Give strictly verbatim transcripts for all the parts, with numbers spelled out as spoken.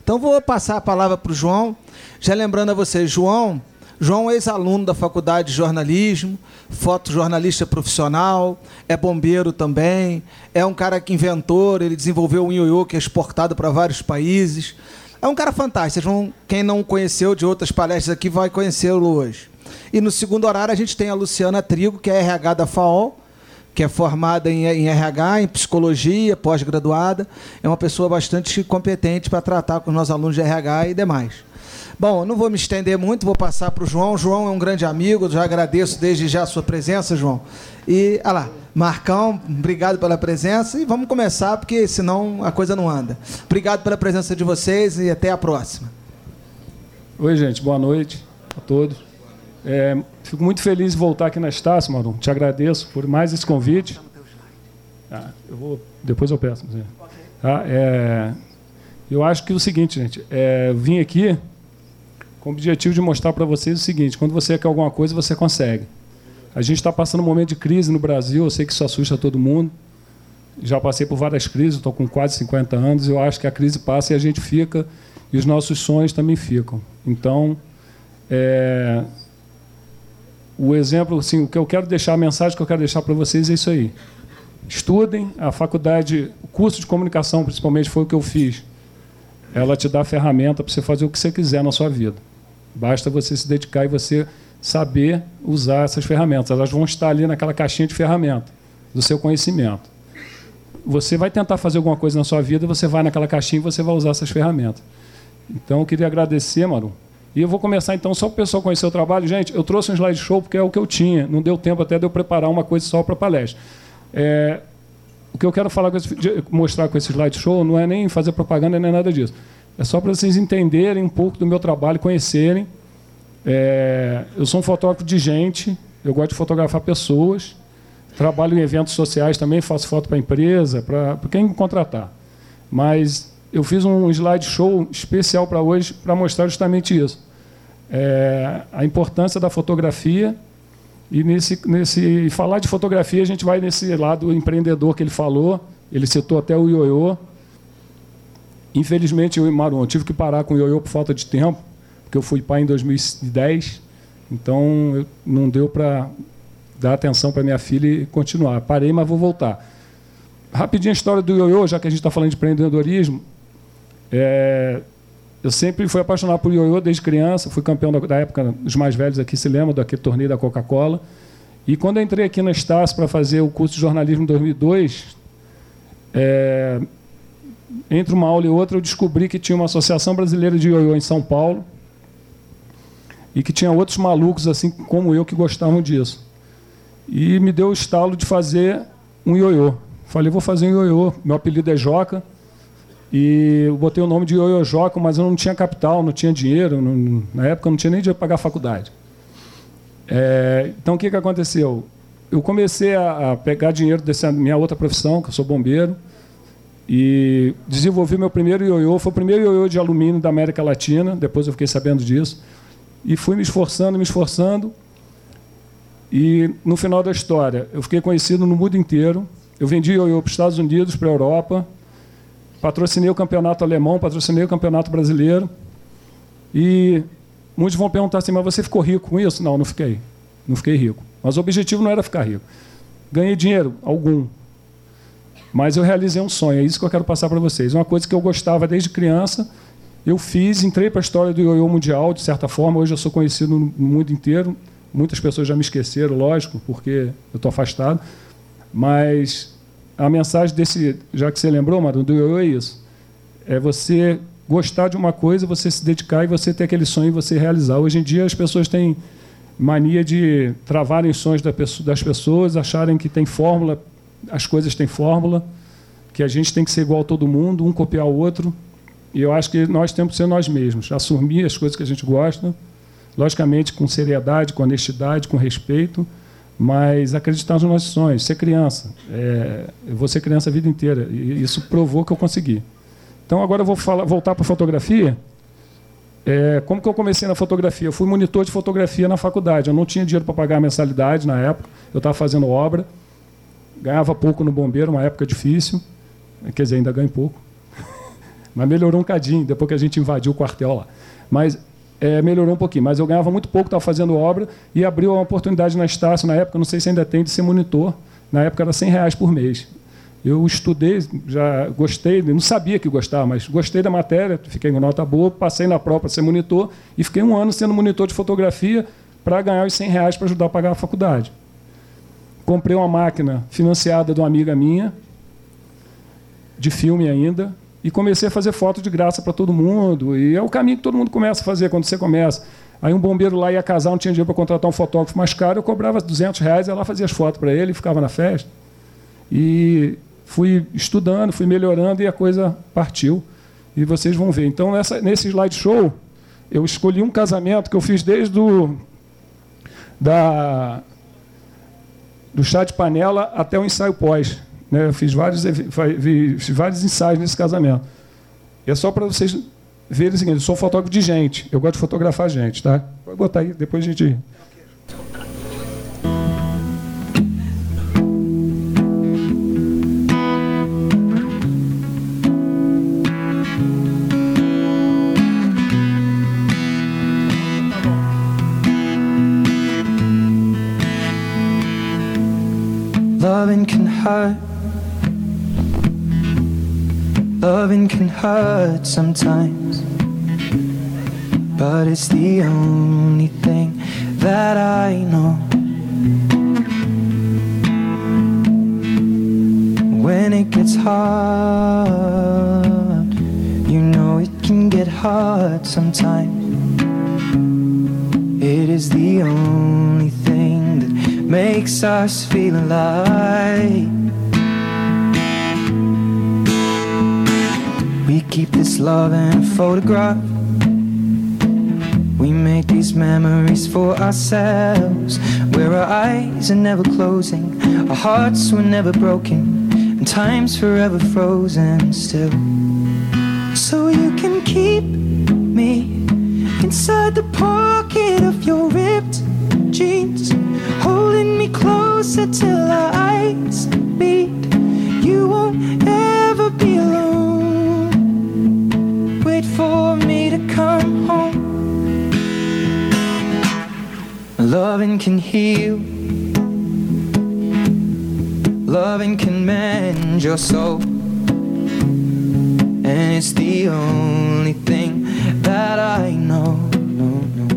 Então, vou passar a palavra para o João. Já lembrando a vocês, João, João é ex-aluno da Faculdade de Jornalismo, fotojornalista profissional, é bombeiro também, é um cara que inventor, ele desenvolveu um ioiô que é exportado para vários países. É um cara fantástico. Vocês vão, quem não conheceu de outras palestras aqui vai conhecê-lo hoje. E no segundo horário a gente tem a Luciana Trigo, que é R H da FAOL, que é formada em, em R H, em psicologia, pós-graduada. É uma pessoa bastante competente para tratar com os nossos alunos de R H e demais. Bom, não vou me estender muito, vou passar para o João. O João é um grande amigo, já agradeço desde já a sua presença, João. E, olha lá, Marcão, obrigado pela presença. E vamos começar, porque senão a coisa não anda. Obrigado pela presença de vocês e até a próxima. Oi, gente, boa noite a todos. É, fico muito feliz de voltar aqui na Estácio, Marum. Te agradeço por mais esse convite. Ah, eu vou, depois eu peço. Tá? É, eu acho que é o seguinte, gente, é, eu vim aqui com o objetivo de mostrar para vocês o seguinte: quando você quer alguma coisa, você consegue. A gente está passando um momento de crise no Brasil, eu sei que isso assusta todo mundo. Já passei por várias crises, estou com quase cinquenta anos, eu acho que a crise passa e a gente fica, e os nossos sonhos também ficam. Então, é, o exemplo, assim, o que eu quero deixar, a mensagem que eu quero deixar para vocês é isso aí. Estudem, a faculdade, o curso de comunicação, principalmente, foi o que eu fiz. Ela te dá a ferramenta para você fazer o que você quiser na sua vida. Basta você se dedicar e você saber usar essas ferramentas. Elas vão estar ali naquela caixinha de ferramenta do seu conhecimento. Você vai tentar fazer alguma coisa na sua vida, você vai naquela caixinha e você vai usar essas ferramentas. Então, eu queria agradecer, Maru. E eu vou começar, então, só para o pessoal conhecer o trabalho. Gente, eu trouxe um slideshow porque é o que eu tinha. Não deu tempo até de eu preparar uma coisa só para a palestra. É, o que eu quero falar com esse, mostrar com esse slideshow não é nem fazer propaganda, nem nada disso. É só para vocês entenderem um pouco do meu trabalho, conhecerem. É, eu sou um fotógrafo de gente, eu gosto de fotografar pessoas, trabalho em eventos sociais também, faço foto para a empresa, para quem contratar. Mas eu fiz um slideshow especial para hoje para mostrar justamente isso. É, a importância da fotografia. E nesse, nesse falar de fotografia, a gente vai nesse lado empreendedor que ele falou. Ele citou até o ioiô. Infelizmente, eu e Maru, eu tive que parar com o ioiô por falta de tempo, porque eu fui pai em dois mil e dez, então eu, não deu para dar atenção para minha filha e continuar. Parei, mas vou voltar. Rapidinho a história do ioiô, já que a gente está falando de empreendedorismo. É, eu sempre fui apaixonado por ioiô desde criança, fui campeão da, da época, os mais velhos aqui se lembram daquele torneio da Coca-Cola. E quando eu entrei aqui na Estácio para fazer o curso de jornalismo em dois mil e dois, é, entre uma aula e outra eu descobri que tinha uma Associação Brasileira de Ioiô em São Paulo e que tinha outros malucos assim como eu que gostavam disso. E me deu o estalo de fazer um ioiô. Falei, vou fazer um ioiô. Meu apelido é Joca. E eu botei o nome de Ioiô Joca, mas eu não tinha capital, não tinha dinheiro. Não, na época eu não tinha nem dinheiro para pagar a faculdade. É, então o que, que aconteceu? Eu comecei a, a pegar dinheiro dessa minha outra profissão, que eu sou bombeiro, e desenvolvi meu primeiro ioiô. Foi o primeiro ioiô de alumínio da América Latina, depois eu fiquei sabendo disso. E fui me esforçando, me esforçando. E no final da história, eu fiquei conhecido no mundo inteiro. Eu vendi ioiô para os Estados Unidos, para a Europa. Patrocinei o campeonato alemão, patrocinei o campeonato brasileiro. E muitos vão perguntar assim, mas você ficou rico com isso? Não, não fiquei. Não fiquei rico. Mas o objetivo não era ficar rico. Ganhei dinheiro? Algum. Mas eu realizei um sonho. É isso que eu quero passar para vocês. Uma coisa que eu gostava desde criança, eu fiz, entrei para a história do ioiô mundial, de certa forma. Hoje eu sou conhecido no mundo inteiro. Muitas pessoas já me esqueceram, lógico, porque eu estou afastado. Mas a mensagem desse, já que você lembrou, Maru, do ioiô é isso. É você gostar de uma coisa, você se dedicar e você ter aquele sonho e você realizar. Hoje em dia as pessoas têm mania de travarem os sonhos das pessoas, acharem que tem fórmula, as coisas têm fórmula, que a gente tem que ser igual a todo mundo, um copiar o outro. E eu acho que nós temos que ser nós mesmos, assumir as coisas que a gente gosta, logicamente com seriedade, com honestidade, com respeito, mas acreditar nos nossos sonhos, ser criança. É, eu vou ser criança a vida inteira, e isso provou que eu consegui. Então, agora eu vou falar, voltar para a fotografia. É, como que eu comecei na fotografia? Eu fui monitor de fotografia na faculdade. Eu não tinha dinheiro para pagar a mensalidade na época, eu estava fazendo obra, ganhava pouco no bombeiro, uma época difícil, quer dizer, ainda ganho pouco. Mas melhorou um cadinho, depois que a gente invadiu o quartel lá. Mas é, melhorou um pouquinho. Mas eu ganhava muito pouco, estava fazendo obra, e abriu uma oportunidade na Estácio, na época, não sei se ainda tem, de ser monitor. Na época era cem reais por mês. Eu estudei, já gostei, não sabia que gostava, mas gostei da matéria, fiquei com nota boa, passei na prova para ser monitor, e fiquei um ano sendo monitor de fotografia para ganhar os cem reais para ajudar a pagar a faculdade. Comprei uma máquina financiada de uma amiga minha, de filme ainda, e comecei a fazer foto de graça para todo mundo. E é o caminho que todo mundo começa a fazer quando você começa. Aí um bombeiro lá ia casar, não tinha dinheiro para contratar um fotógrafo mais caro, eu cobrava duzentos reais, ia lá fazia as fotos para ele e ficava na festa. E fui estudando, fui melhorando e a coisa partiu. E vocês vão ver. Então, nessa, nesse slideshow, eu escolhi um casamento que eu fiz desde o da, do chá de panela até o ensaio pós. Né? Eu fiz vários, fiz vários ensaios nesse casamento. E é só para vocês verem o seguinte, eu sou fotógrafo de gente, eu gosto de fotografar gente, tá? Pode botar aí, depois a gente... Loving can hurt. Loving can hurt sometimes, but it's the only thing that I know. When it gets hard, you know it can get hard sometimes. It is the only thing that makes us feel alive. We keep this love in a photograph. We make these memories for ourselves, where our eyes are never closing, our hearts were never broken, and time's forever frozen still. So you can keep me inside the pocket of your ripped jeans, holding me closer till our eyes meet. You won't ever be alone. Wait for me to come home. Loving can heal. Loving can mend your soul. And it's the only thing that I know. No, no.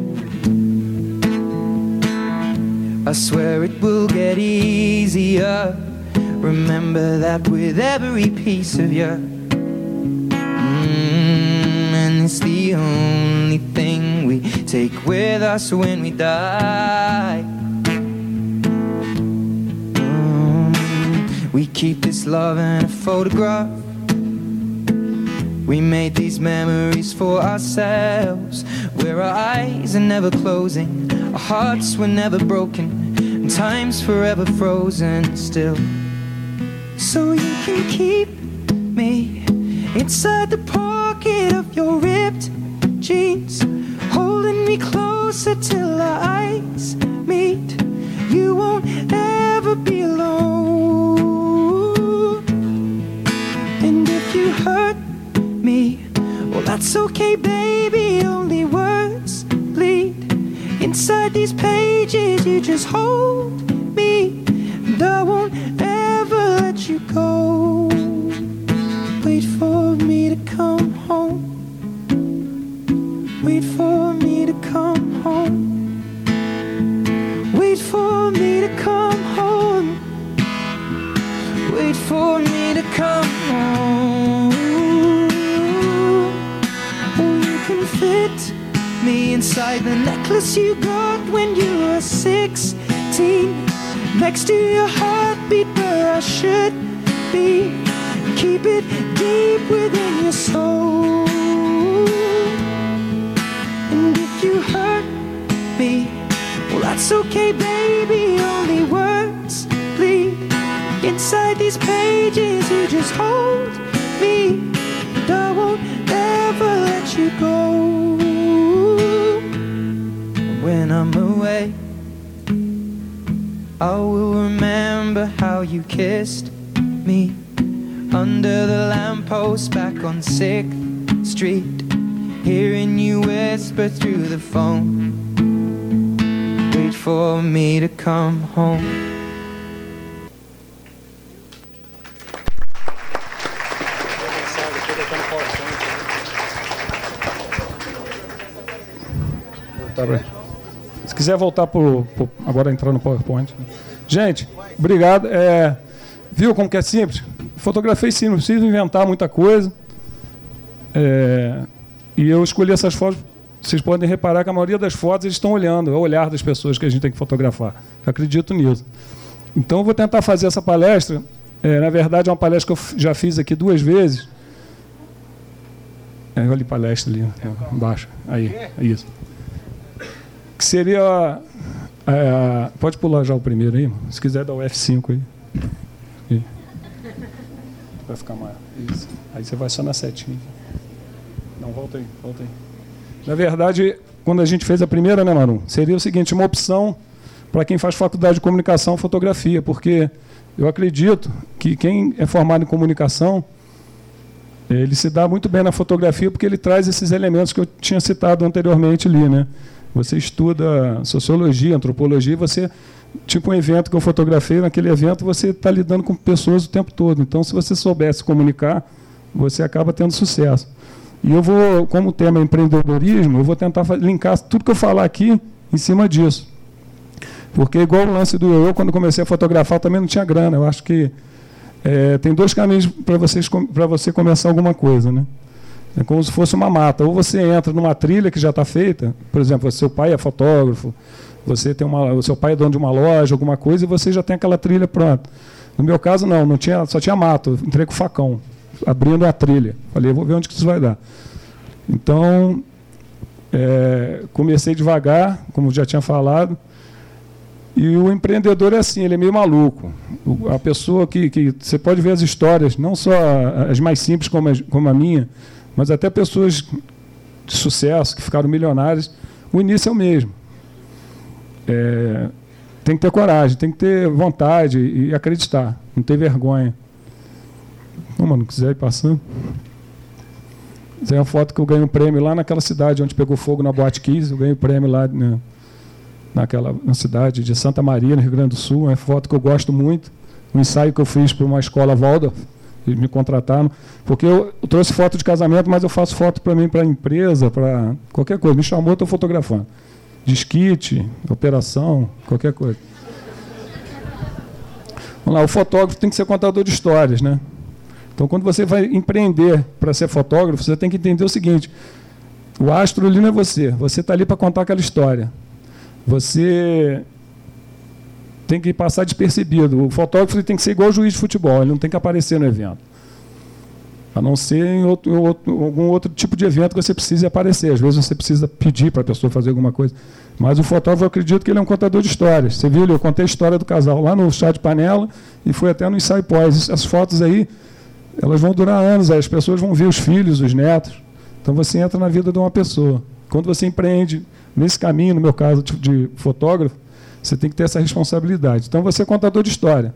I swear it will get easier. Remember that with every piece of you. It's the only thing we take with us when we die. Mm, we keep this love in a photograph. We made these memories for ourselves, where our eyes are never closing, our hearts were never broken, and time's forever frozen still. So you can keep me inside the pocket of your ripped jeans, holding me closer till our eyes meet. You won't ever be alone. And if you hurt me, well, that's okay, baby. Only words bleed inside these pages. You just hold me, and I won't ever let you go. Wait for me to come home. Wait for me to come home. Wait for me to come home. Wait for me to come home. Oh, you can fit me inside the necklace you got when you were sixteen, next to your heartbeat where I should be. Keep it deep within your soul. And if you hurt me, well, that's okay, baby. Only words bleed inside these pages. You just hold me, and I won't ever let you go. When I'm away, I will remember how you kissed me under the lamppost back on sixth street, hearing you whisper through the phone, wait for me to come home. Se quiser voltar por, por agora entrar no PowerPoint. Gente, obrigado. É, viu como que é simples? Fotografei sim, não preciso inventar muita coisa. É, e eu escolhi essas fotos. Vocês podem reparar que a maioria das fotos eles estão olhando, é o olhar das pessoas que a gente tem que fotografar. Eu acredito nisso. Então eu vou tentar fazer essa palestra. É, na verdade, é uma palestra que eu já fiz aqui duas vezes. É, olha a palestra ali, embaixo. Aí, é isso. Que seria... É, pode pular já o primeiro aí, se quiser dar o F cinco aí. aí. Vai ficar maior. Isso. Aí você vai só na setinha. Não, volta aí, volta aí. Na verdade, quando a gente fez a primeira, né, Manu? Seria o seguinte, uma opção para quem faz faculdade de comunicação e fotografia, porque eu acredito que quem é formado em comunicação, ele se dá muito bem na fotografia porque ele traz esses elementos que eu tinha citado anteriormente ali, né? Você estuda sociologia, antropologia, você, tipo um evento que eu fotografei, naquele evento você está lidando com pessoas o tempo todo. Então, se você souber se comunicar, você acaba tendo sucesso. E eu vou, como o tema é empreendedorismo, eu vou tentar linkar tudo que eu falar aqui em cima disso. Porque, igual o lance do eu, quando comecei a fotografar, eu também não tinha grana. Eu acho que é, tem dois caminhos para vocês, para você começar alguma coisa, né? É como se fosse uma mata. Ou você entra numa trilha que já está feita, por exemplo, seu pai é fotógrafo, você tem uma, o seu pai é dono de uma loja, alguma coisa, e você já tem aquela trilha pronta. No meu caso, não, não tinha, só tinha mato. Eu entrei com o facão, abrindo a trilha. Falei, vou ver onde que isso vai dar. Então, é, comecei devagar, como já tinha falado, e o empreendedor é assim, ele é meio maluco. O, a pessoa que, que... Você pode ver as histórias, não só as mais simples como a, como a minha, mas até pessoas de sucesso, que ficaram milionárias, o início é o mesmo. É, tem que ter coragem, tem que ter vontade e acreditar, não ter vergonha. Não, mano, quiser ir passando. Essa é uma foto que eu ganhei um prêmio lá naquela cidade onde pegou fogo na Boate Kiss. Eu ganhei um prêmio lá na, naquela, na cidade de Santa Maria, no Rio Grande do Sul. É uma foto que eu gosto muito. Um ensaio que eu fiz para uma escola Waldorf. Eles me contrataram, porque eu, eu trouxe foto de casamento, mas eu faço foto para mim, para empresa, para qualquer coisa. Me chamou, estou fotografando. Disquite, operação, qualquer coisa. Vamos lá, o fotógrafo tem que ser contador de histórias, né? Então, quando você vai empreender para ser fotógrafo, você tem que entender o seguinte: o astro ali não é você, você está ali para contar aquela história. Você tem que passar despercebido. O fotógrafo ele tem que ser igual o juiz de futebol, ele não tem que aparecer no evento. A não ser em outro, em outro, algum outro tipo de evento que você precise aparecer. Às vezes você precisa pedir para a pessoa fazer alguma coisa. Mas o fotógrafo, eu acredito que ele é um contador de histórias. Você viu, eu contei a história do casal lá no chá de panela e foi até no ensaio pós. As fotos aí, elas vão durar anos, as pessoas vão ver os filhos, os netos. Então você entra na vida de uma pessoa. Quando você empreende nesse caminho, no meu caso tipo de fotógrafo, você tem que ter essa responsabilidade. Então você é contador de história.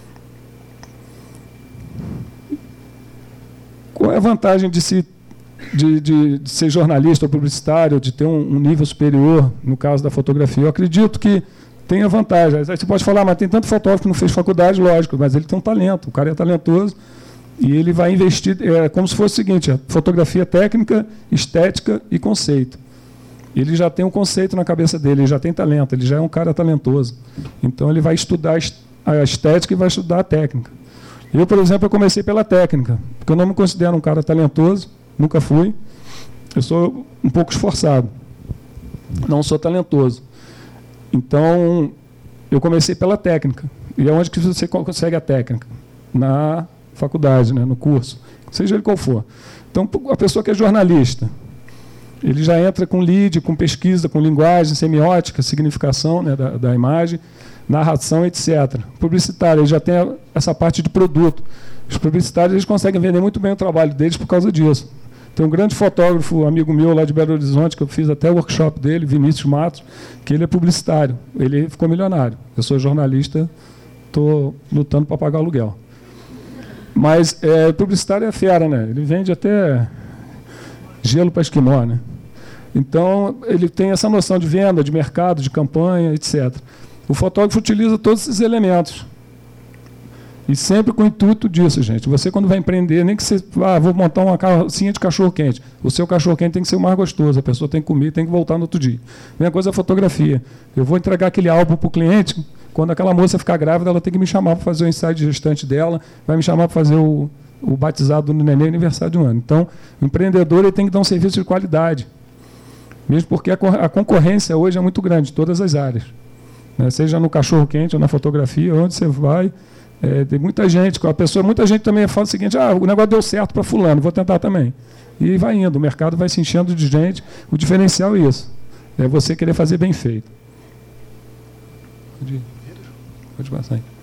Qual é a vantagem de, se, de, de, de ser jornalista ou publicitário, de ter um, um nível superior, no caso da fotografia? Eu acredito que tem a vantagem. Aí você pode falar, mas tem tanto fotógrafo que não fez faculdade, lógico, mas ele tem um talento, o cara é talentoso e ele vai investir, é como se fosse o seguinte: a fotografia técnica, estética e conceito. Ele já tem um conceito na cabeça dele, ele já tem talento, ele já é um cara talentoso. Então ele vai estudar a estética e vai estudar a técnica. Eu, por exemplo, eu comecei pela técnica, porque eu não me considero um cara talentoso, nunca fui. Eu sou um pouco esforçado, não sou talentoso. Então, eu comecei pela técnica. E é onde que você consegue a técnica? Na faculdade, né, no curso, seja ele qual for. Então, a pessoa que é jornalista, ele já entra com lead, com pesquisa, com linguagem, semiótica, significação, né, da, da imagem, narração, etcétera. Publicitário, ele já tem essa parte de produto. Os publicitários eles conseguem vender muito bem o trabalho deles por causa disso. Tem um grande fotógrafo, amigo meu lá de Belo Horizonte, que eu fiz até o workshop dele, Vinícius Matos, que ele é publicitário. Ele ficou milionário. Eu sou jornalista, estou lutando para pagar o aluguel. Mas é, publicitário é fera, né? Ele vende até... gelo para esquimó, né? Então, ele tem essa noção de venda, de mercado, de campanha, etcétera. O fotógrafo utiliza todos esses elementos. E sempre com o intuito disso, gente. Você, quando vai empreender, nem que você... Ah, vou montar uma carrocinha de cachorro-quente. O seu cachorro-quente tem que ser o mais gostoso. A pessoa tem que comer, tem que voltar no outro dia. Mesma coisa a fotografia. Eu vou entregar aquele álbum para o cliente. Quando aquela moça ficar grávida, ela tem que me chamar para fazer o ensaio de gestante dela. Vai me chamar para fazer o, o batizado do neném, aniversário de um ano. Então, o empreendedor ele tem que dar um serviço de qualidade. Mesmo porque a, a concorrência hoje é muito grande, em todas as áreas. Né? Seja no cachorro-quente ou na fotografia, onde você vai... É, tem muita gente, a pessoa, muita gente também fala o seguinte, ah, o negócio deu certo para fulano, vou tentar também. E vai indo, o mercado vai se enchendo de gente. O diferencial é isso, é você querer fazer bem feito. Pode, pode passar aí.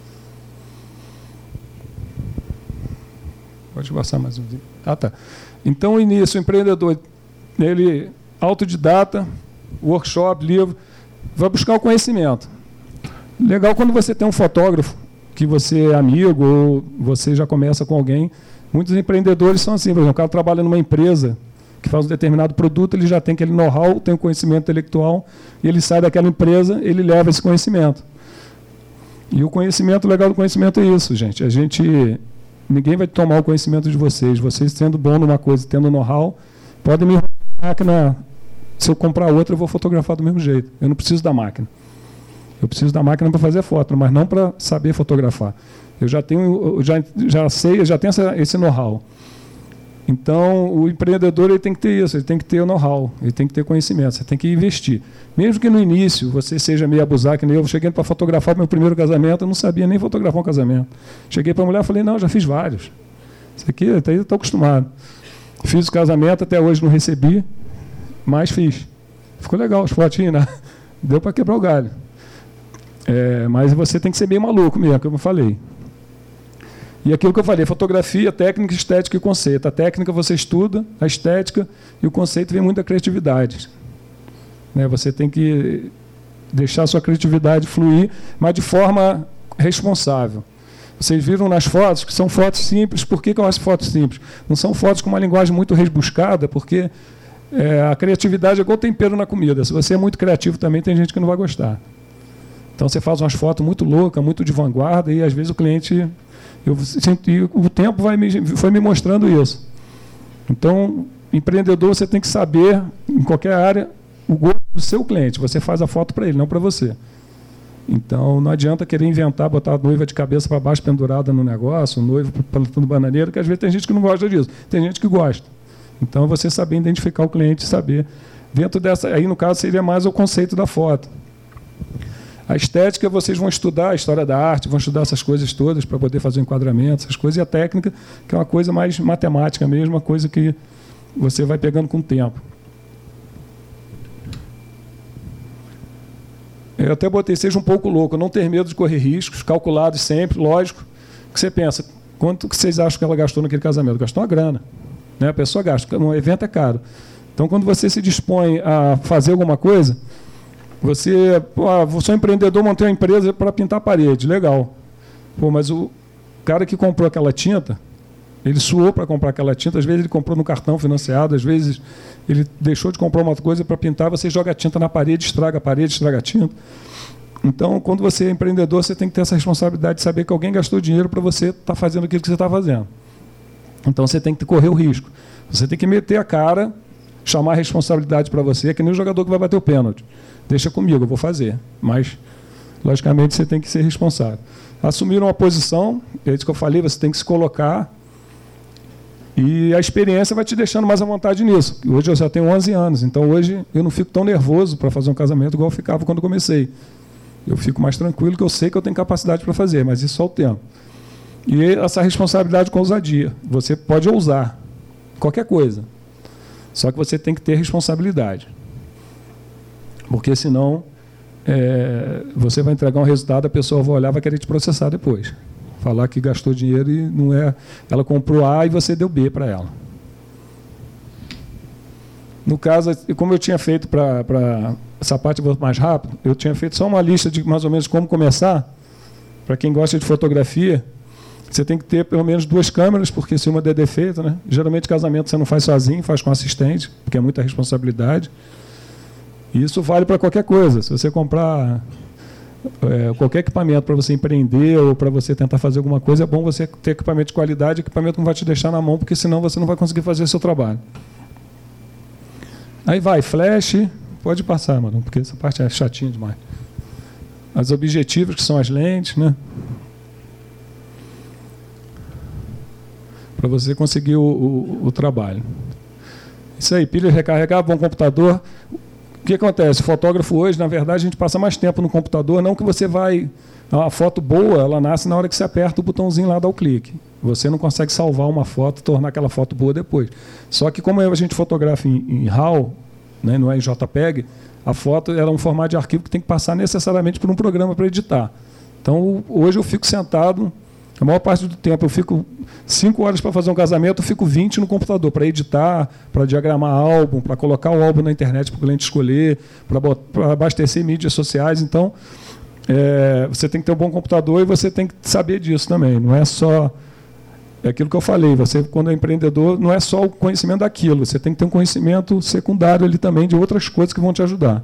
Pode passar mais um. Ah, tá. Então, o início, o empreendedor, ele autodidata, workshop, livro, vai buscar o conhecimento. Legal quando você tem um fotógrafo que você é amigo ou você já começa com alguém. Muitos empreendedores são assim, por exemplo, o cara trabalha numa empresa que faz um determinado produto, ele já tem aquele know-how, tem o conhecimento intelectual, e ele sai daquela empresa, ele leva esse conhecimento. E o conhecimento, o legal do conhecimento é isso, gente. A gente, ninguém vai tomar o conhecimento de vocês. Vocês sendo bom numa coisa, tendo know-how, podem me roubar a máquina. Se eu comprar outra, eu vou fotografar do mesmo jeito. Eu não preciso da máquina. Eu preciso da máquina para fazer foto, mas não para saber fotografar. Eu já tenho, eu já, já sei, eu já tenho essa, esse know-how. Então, o empreendedor ele tem que ter isso, ele tem que ter o know-how, ele tem que ter conhecimento, você tem que investir. Mesmo que no início você seja meio abusado, que nem eu, cheguei para fotografar o meu primeiro casamento, eu não sabia nem fotografar um casamento. Cheguei para a mulher e falei, não, já fiz vários. Isso aqui, eu estou acostumado. Fiz o casamento, até hoje não recebi, mas fiz. Ficou legal, as fotinhas, né? Deu para quebrar o galho. É, mas você tem que ser meio maluco mesmo, como eu falei. E aquilo que eu falei, fotografia, técnica, estética e conceito. A técnica você estuda, a estética e o conceito vem muito da criatividade. Né? Você tem que deixar a sua criatividade fluir, mas de forma responsável. Vocês viram nas fotos que são fotos simples. Por que, que eu acho fotos simples? Não são fotos com uma linguagem muito rebuscada, porque é, a criatividade é igual tempero na comida. Se você é muito criativo também, tem gente que não vai gostar. Então você faz umas fotos muito loucas, muito de vanguarda, e às vezes o cliente... Eu, e o tempo vai me, foi me mostrando isso. Então, empreendedor, você tem que saber, em qualquer área, o gosto do seu cliente. Você faz a foto para ele, não para você. Então, não adianta querer inventar, botar a noiva de cabeça para baixo pendurada no negócio, o noivo plantando bananeira, que às vezes tem gente que não gosta disso. Tem gente que gosta. Então, você saber identificar o cliente, saber. Dentro dessa, aí no caso seria mais o conceito da foto. A estética, vocês vão estudar a história da arte, vão estudar essas coisas todas para poder fazer o enquadramento, essas coisas. E a técnica, que é uma coisa mais matemática mesmo, uma coisa que você vai pegando com o tempo. Eu até botei, seja um pouco louco, não ter medo de correr riscos, calculados sempre, lógico. Que você pensa, quanto que vocês acham que ela gastou naquele casamento? Gastou uma grana. Né? A pessoa gasta, um evento é caro. Então, quando você se dispõe a fazer alguma coisa... Você, pô, sou empreendedor, montei uma empresa para pintar a parede, legal. Pô, mas o cara que comprou aquela tinta, ele suou para comprar aquela tinta, às vezes ele comprou no cartão financiado, às vezes ele deixou de comprar uma coisa para pintar, você joga a tinta na parede, estraga a parede, estraga a tinta. Então, quando você é empreendedor, você tem que ter essa responsabilidade de saber que alguém gastou dinheiro para você estar tá fazendo aquilo que você está fazendo. Então, você tem que correr o risco. Você tem que meter a cara, chamar a responsabilidade para você, é que nem o jogador que vai bater o pênalti. Deixa comigo, eu vou fazer. Mas, logicamente, você tem que ser responsável. Assumir uma posição, é isso que eu falei, você tem que se colocar. E a experiência vai te deixando mais à vontade nisso. Hoje eu já tenho onze anos, então hoje eu não fico tão nervoso para fazer um casamento igual eu ficava quando comecei. Eu fico mais tranquilo, que eu sei que eu tenho capacidade para fazer, mas isso só o tempo. E essa responsabilidade com ousadia. Você pode ousar qualquer coisa, só que você tem que ter responsabilidade. Porque senão é, você vai entregar um resultado, a pessoa vai olhar e vai querer te processar depois. Falar que gastou dinheiro e não é... Ela comprou A e você deu B para ela. No caso, como eu tinha feito para essa parte mais rápido, eu tinha feito só uma lista de mais ou menos como começar. Para quem gosta de fotografia, Você tem que ter pelo menos duas câmeras, porque se uma der defeito, né? Geralmente casamento você não faz sozinho, faz com assistente, porque é muita responsabilidade. E isso vale para qualquer coisa. Se você comprar é, qualquer equipamento para você empreender ou para você tentar fazer alguma coisa, é bom você ter equipamento de qualidade, equipamento não vai te deixar na mão, porque senão você não vai conseguir fazer o seu trabalho. Aí vai, flash, pode passar, mano, porque essa parte é chatinha demais. As objetivos, que são as lentes, né? Para você conseguir o, o, o trabalho. Isso aí, pilha recarregável, bom computador. O que acontece? O fotógrafo hoje, na verdade, a gente passa mais tempo no computador, não que você vai... A foto boa, ela nasce na hora que você aperta o botãozinho lá, dá o clique. Você não consegue salvar uma foto e tornar aquela foto boa depois. Só que como a gente fotografa em, em RAW, né, não é em JPEG, a foto ela é um formato de arquivo que tem que passar necessariamente por um programa para editar. Então, hoje eu fico sentado... A maior parte do tempo eu fico cinco horas para fazer um casamento, eu fico vinte no computador para editar, para diagramar álbum, para colocar o álbum na internet para o cliente escolher, para abastecer mídias sociais. Então, é, você tem que ter um bom computador e você tem que saber disso também. Não é só... É aquilo que eu falei, você, quando é empreendedor, não é só o conhecimento daquilo, você tem que ter um conhecimento secundário ali também de outras coisas que vão te ajudar.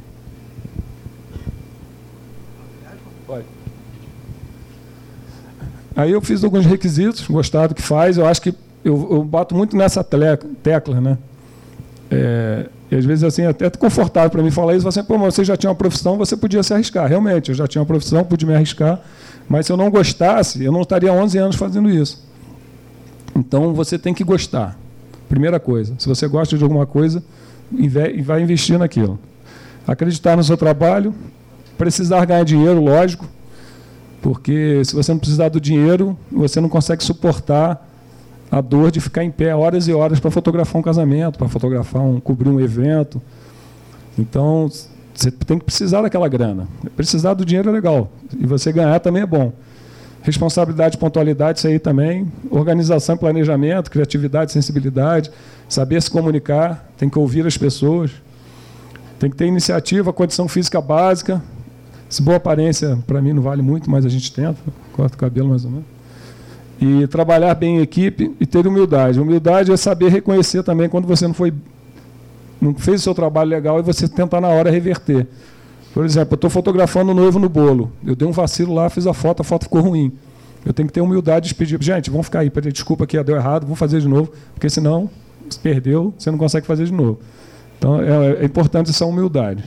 Aí eu fiz alguns requisitos, gostado que faz, eu acho que eu, eu bato muito nessa tecla, né? É, e às vezes assim, é até confortável para mim falar isso, assim, pô, você já tinha uma profissão, você podia se arriscar. Realmente, eu já tinha uma profissão, pude me arriscar, mas se eu não gostasse, eu não estaria há onze anos fazendo isso. Então, você tem que gostar. Primeira coisa, se você gosta de alguma coisa, vai investir naquilo. Acreditar no seu trabalho, precisar ganhar dinheiro, lógico, porque se você não precisar do dinheiro, você não consegue suportar a dor de ficar em pé horas e horas para fotografar um casamento, para fotografar um, cobrir um evento. Então, você tem que precisar daquela grana. Precisar do dinheiro é legal. E você ganhar também é bom. Responsabilidade, pontualidade, isso aí também. Organização e planejamento, criatividade, sensibilidade. Saber se comunicar, tem que ouvir as pessoas. Tem que ter iniciativa, condição física básica. Se boa aparência, para mim, não vale muito, mas a gente tenta. Corta o cabelo mais ou menos. E trabalhar bem em equipe e ter humildade. Humildade é saber reconhecer também quando você não foi, não fez o seu trabalho legal e você tentar na hora reverter. Por exemplo, eu estou fotografando o noivo no bolo. Eu dei um vacilo lá, fiz a foto, a foto ficou ruim. Eu tenho que ter humildade de pedir, gente, vamos ficar aí, desculpa que deu errado, vamos fazer de novo, porque senão, se perdeu, você não consegue fazer de novo. Então, é, é importante essa humildade.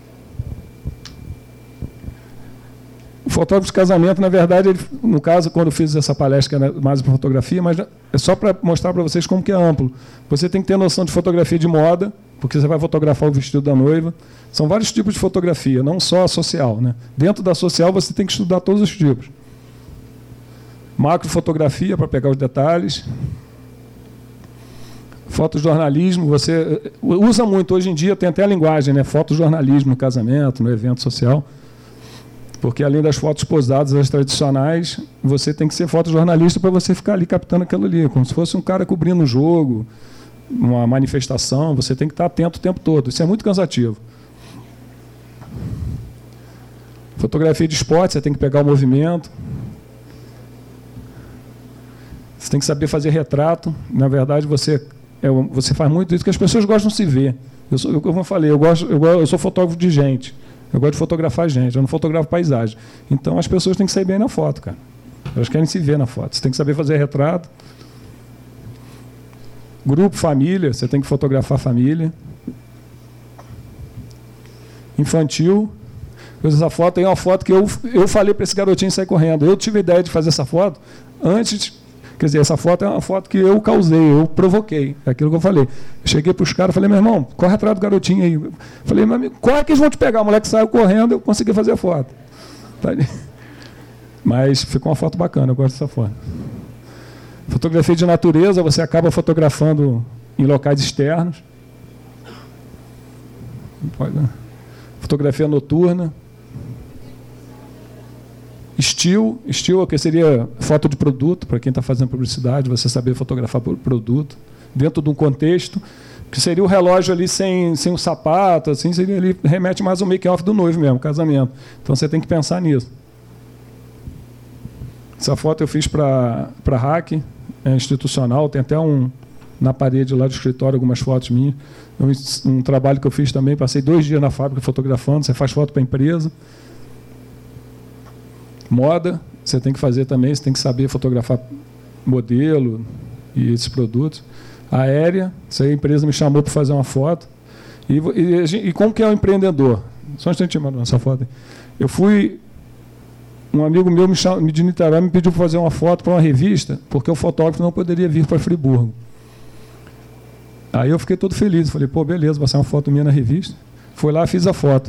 O fotógrafo de casamento, na verdade, ele, no caso, quando eu fiz essa palestra, que é mais para fotografia, mas é só para mostrar para vocês como que é amplo. Você tem que ter noção de fotografia de moda, porque você vai fotografar o vestido da noiva. São vários tipos de fotografia, não só a social, né? Dentro da social, você tem que estudar todos os tipos. Macrofotografia, para pegar os detalhes. Fotojornalismo, você usa muito, hoje em dia tem até a linguagem, né? Fotojornalismo no casamento, no evento social. Porque, além das fotos posadas, as tradicionais, você tem que ser fotojornalista para você ficar ali captando aquilo ali, como se fosse um cara cobrindo um jogo, uma manifestação, você tem que estar atento o tempo todo. Isso é muito cansativo. Fotografia de esporte, você tem que pegar o movimento. Você tem que saber fazer retrato. Na verdade, você, é, você faz muito isso, que as pessoas gostam de se ver. Eu, sou, eu, como eu falei, eu, gosto, eu, eu sou fotógrafo de gente. Eu gosto de fotografar gente, eu não fotografo paisagem. Então, as pessoas têm que sair bem na foto, cara. Elas querem se ver na foto. Você tem que saber fazer retrato. Grupo, família, você tem que fotografar a família. Infantil. Essa foto aí é uma foto que eu, eu falei para esse garotinho sair correndo. Eu tive a ideia de fazer essa foto antes de... Quer dizer, essa foto é uma foto que eu causei, eu provoquei. É aquilo que eu falei. Eu cheguei para os caras e falei, meu irmão, corre atrás do garotinho aí. Eu falei, meu amigo, corre que eles vão te pegar. O moleque saiu correndo, eu consegui fazer a foto. Tá ali. Mas ficou uma foto bacana, eu gosto dessa foto. Fotografia de natureza, você acaba fotografando em locais externos. Fotografia noturna. Estilo, estilo que seria foto de produto, para quem está fazendo publicidade, você saber fotografar produto, dentro de um contexto, que seria o relógio ali sem, sem o sapato, assim, seria ali, remete mais ao make-off do noivo mesmo, casamento. Então você tem que pensar nisso. Essa foto eu fiz para a Hack, é institucional, tem até um na parede lá do escritório algumas fotos minhas. Um, um trabalho que eu fiz também, passei dois dias na fábrica fotografando, você faz foto para a empresa. Moda, você tem que fazer também, você tem que saber fotografar modelo e esses produtos. Aérea, isso aí a empresa me chamou para fazer uma foto. E, e, e como que é um empreendedor? Só um instantinho, mano, essa foto aí. Eu fui... Um amigo meu me cham, de Niterói me pediu para fazer uma foto para uma revista, porque o fotógrafo não poderia vir para Friburgo. Aí eu fiquei todo feliz. Falei, pô, beleza, vai sair uma foto minha na revista. Fui lá, fiz a foto.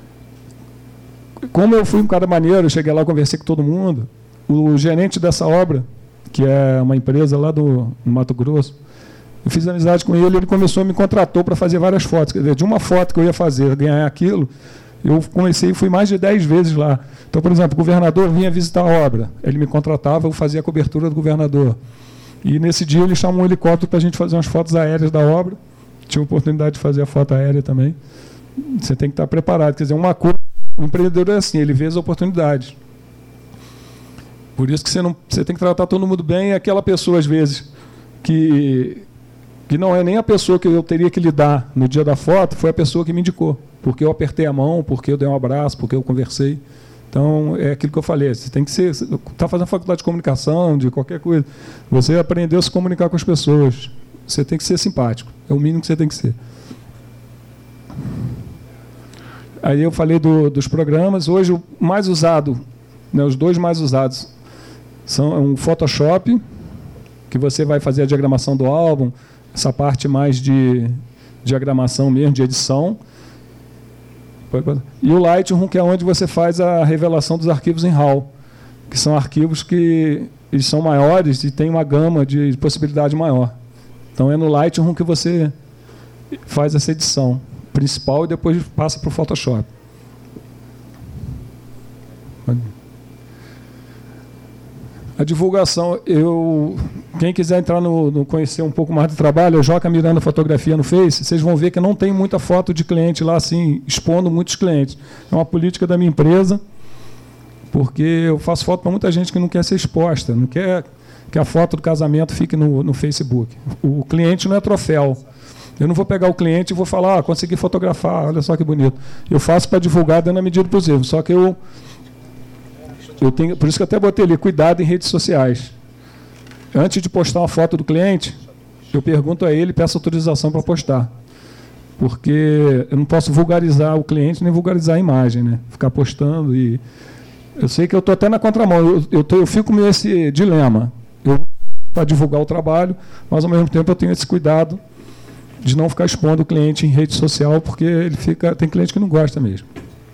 Como eu fui um cara maneiro, eu cheguei lá, conversei com todo mundo. O gerente dessa obra, que é uma empresa lá do no Mato Grosso, eu fiz amizade com ele, ele começou, me contratou para fazer várias fotos. Quer dizer, de uma foto que eu ia fazer, ganhar aquilo, eu comecei e fui mais de dez vezes lá. Então, por exemplo, o governador vinha visitar a obra, ele me contratava, eu fazia a cobertura do governador. E nesse dia ele chamou um helicóptero para a gente fazer umas fotos aéreas da obra. Tinha a oportunidade de fazer a foto aérea também. Você tem que estar preparado. Quer dizer, uma coisa, o empreendedor é assim, ele vê as oportunidades. Por isso que você, não, você tem que tratar todo mundo bem. E aquela pessoa, às vezes, que, que não é nem a pessoa que eu teria que lidar no dia da foto, foi a pessoa que me indicou. Porque eu apertei a mão, porque eu dei um abraço, porque eu conversei. Então, é aquilo que eu falei, você tem que ser... Está fazendo faculdade de comunicação, de qualquer coisa. Você aprendeu a se comunicar com as pessoas. Você tem que ser simpático. É o mínimo que você tem que ser. Aí eu falei do, dos programas. Hoje, o mais usado, né, os dois mais usados, são um Photoshop, que você vai fazer a diagramação do álbum, essa parte mais de diagramação mesmo, de edição. E o Lightroom, que é onde você faz a revelação dos arquivos em RAW, que são arquivos que eles são maiores e tem uma gama de possibilidade maior. Então é no Lightroom que você faz essa edição principal e depois passa para o Photoshop. A divulgação, eu, quem quiser entrar no, no conhecer um pouco mais do trabalho, é Joca Miranda Fotografia no Face, vocês vão ver que não tem muita foto de cliente lá, assim, expondo muitos clientes. É uma política da minha empresa, porque eu faço foto para muita gente que não quer ser exposta, não quer que a foto do casamento fique no, no Facebook. O cliente não é troféu. Eu não vou pegar o cliente e vou falar, ah, consegui fotografar, olha só que bonito. Eu faço para divulgar dentro da medida possível, só que eu... Eu tenho, por isso que eu até botei ali, cuidado em redes sociais. Antes de postar uma foto do cliente, eu pergunto a ele e peço autorização para postar. Porque eu não posso vulgarizar o cliente nem vulgarizar a imagem, né? Ficar postando e... Eu sei que eu estou até na contramão, eu, eu, tô, eu fico com esse dilema. Eu para divulgar o trabalho, mas ao mesmo tempo eu tenho esse cuidado de não ficar expondo o cliente em rede social, porque ele fica, tem cliente que não gosta mesmo.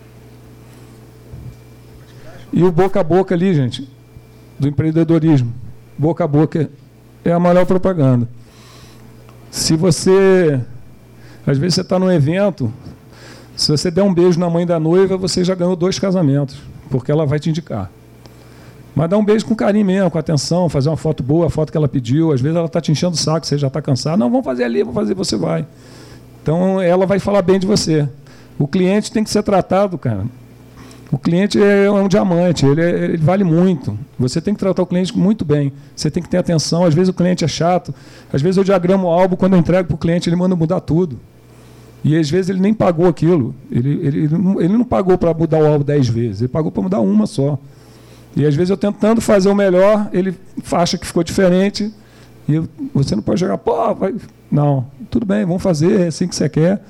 E o boca a boca ali, gente, do empreendedorismo. Boca a boca é a maior propaganda. Se você... Às vezes você está num evento, se você der um beijo na mãe da noiva, você já ganhou dois casamentos, porque ela vai te indicar. Mas dá um beijo com carinho mesmo, com atenção, fazer uma foto boa, a foto que ela pediu. Às vezes ela está te enchendo o saco, você já está cansado. Não, vamos fazer ali, vamos fazer, você vai. Então ela vai falar bem de você. O cliente tem que ser tratado, cara. O cliente é um diamante, ele, é, ele vale muito. Você tem que tratar o cliente muito bem. Você tem que ter atenção. Às vezes o cliente é chato. Às vezes eu diagramo o álbum, quando eu entrego para o cliente, ele manda mudar tudo. E às vezes ele nem pagou aquilo. Ele, ele, ele não pagou para mudar o álbum dez vezes, ele pagou para mudar uma só. E às vezes eu tentando fazer o melhor, ele acha que ficou diferente. E eu, você não pode jogar, pô, vai. Não, tudo bem, vamos fazer, é assim que você quer.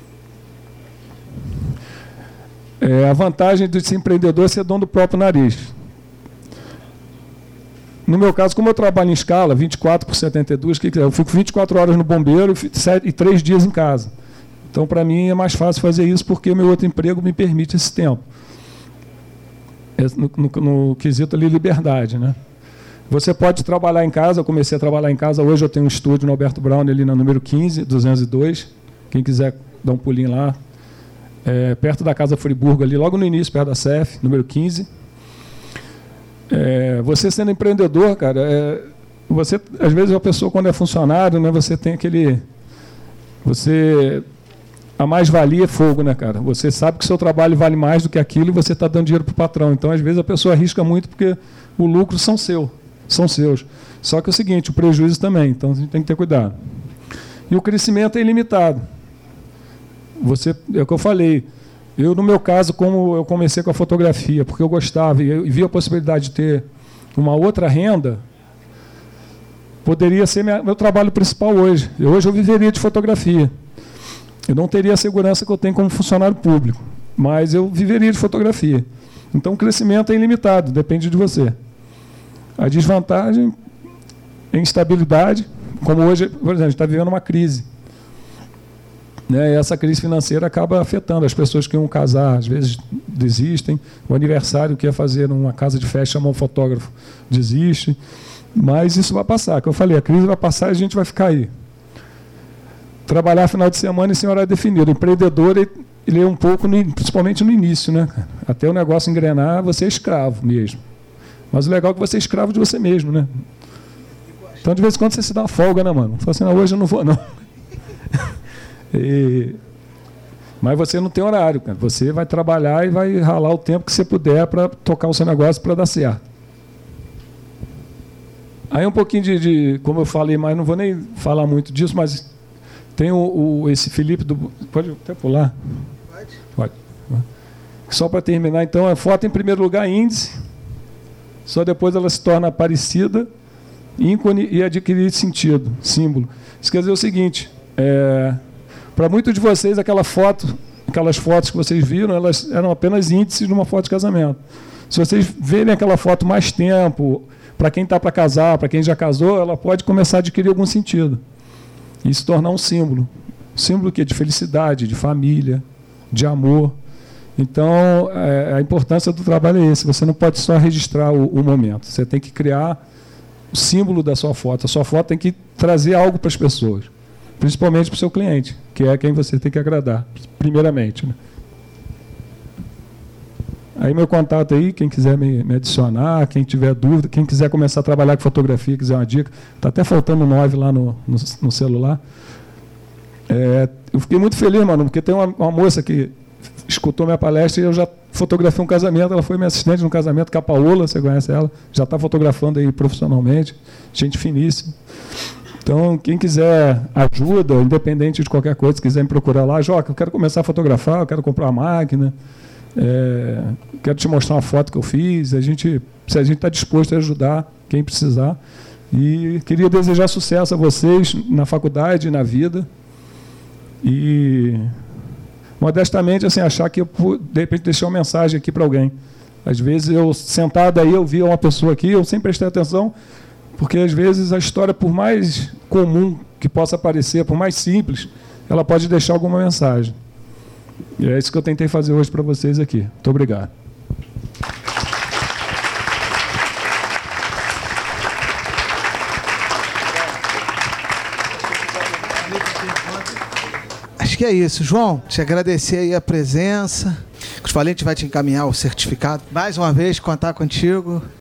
É, a vantagem de ser empreendedor é ser dono do próprio nariz. No meu caso, como eu trabalho em escala, vinte e quatro por setenta e dois, que eu fico vinte e quatro horas no bombeiro e três dias em casa. Então, para mim, é mais fácil fazer isso porque o meu outro emprego me permite esse tempo. É no, no, no quesito ali, liberdade, né? Você pode trabalhar em casa, eu comecei a trabalhar em casa, hoje eu tenho um estúdio no Alberto Brown, ali na número quinze, duzentos e dois. Quem quiser dar um pulinho lá. É, perto da Casa Friburgo, ali, logo no início, perto da C E F, número quinze. É, você sendo empreendedor, cara, é, você, às vezes a pessoa, quando é funcionário, né, você tem aquele... Você, a mais-valia é fogo, né, cara? Você sabe que o seu trabalho vale mais do que aquilo e você está dando dinheiro para o patrão. Então, às vezes, a pessoa arrisca muito porque o lucro são seu, são seus. Só que é o seguinte, o prejuízo também, então a gente tem que ter cuidado. E o crescimento é ilimitado. Você, é o que eu falei, eu no meu caso, como eu comecei com a fotografia, porque eu gostava e eu vi a possibilidade de ter uma outra renda, poderia ser minha, meu trabalho principal hoje. Eu, hoje eu viveria de fotografia. Eu não teria a segurança que eu tenho como funcionário público, mas eu viveria de fotografia. Então o crescimento é ilimitado, depende de você. A desvantagem é instabilidade, como hoje, por exemplo, a gente está vivendo uma crise. Né? E essa crise financeira acaba afetando as pessoas que iam casar, às vezes desistem. O aniversário que ia fazer numa casa de festa, chamar um fotógrafo, desiste. Mas isso vai passar, como eu falei, a crise vai passar e a gente vai ficar aí. Trabalhar final de semana e sem horário definido. O empreendedor, ele, ele é um pouco, no, principalmente no início, né? Até o negócio engrenar, você é escravo mesmo. Mas o legal é que você é escravo de você mesmo, né? Então, de vez em quando, você se dá uma folga, né, mano? Fala assim, não, hoje eu não vou, não. E... Mas você não tem horário, cara. Você vai trabalhar e vai ralar o tempo que você puder para tocar o seu negócio para dar certo. Aí um pouquinho de, de, como eu falei, mas não vou nem falar muito disso, mas tem o, o, esse Felipe do... Pode até pular? Pode. Pode. Só para terminar, então, a foto em primeiro lugar índice, só depois ela se torna parecida, ícone e adquirir sentido, símbolo. Isso quer dizer o seguinte, é, para muitos de vocês, aquela foto, aquelas fotos que vocês viram, elas eram apenas índices de uma foto de casamento. Se vocês verem aquela foto mais tempo, para quem está para casar, para quem já casou, ela pode começar a adquirir algum sentido. E se tornar um símbolo. Símbolo que é de felicidade, de família, de amor. Então, é, a importância do trabalho é esse. Você não pode só registrar o, o momento. Você tem que criar o símbolo da sua foto. A sua foto tem que trazer algo para as pessoas. Principalmente para o seu cliente, que é quem você tem que agradar, primeiramente. Né? Aí meu contato aí, quem quiser me, me adicionar, quem tiver dúvida, quem quiser começar a trabalhar com fotografia, quiser uma dica, está até faltando nove lá no, no, no celular. É, eu fiquei muito feliz, mano, porque tem uma, uma moça que escutou minha palestra e eu já fotografei um casamento, ela foi minha assistente no casamento, com a Paola, você conhece ela, já está fotografando aí profissionalmente, gente finíssima. Então, quem quiser ajuda, independente de qualquer coisa, se quiser me procurar lá, Joca, eu quero começar a fotografar, eu quero comprar uma máquina, é, quero te mostrar uma foto que eu fiz, a gente, se a gente está disposto a ajudar quem precisar. E queria desejar sucesso a vocês na faculdade e na vida. E, modestamente, assim, achar que eu, de repente, deixei uma mensagem aqui para alguém. Às vezes, eu sentado aí, eu via uma pessoa aqui, eu sempre prestei atenção, porque, às vezes, a história, por mais comum que possa parecer, por mais simples, ela pode deixar alguma mensagem. E é isso que eu tentei fazer hoje para vocês aqui. Muito obrigado. Acho que é isso. João, te agradecer aí a presença. Como eu falei, a gente vai te encaminhar o certificado. Mais uma vez, contar contigo.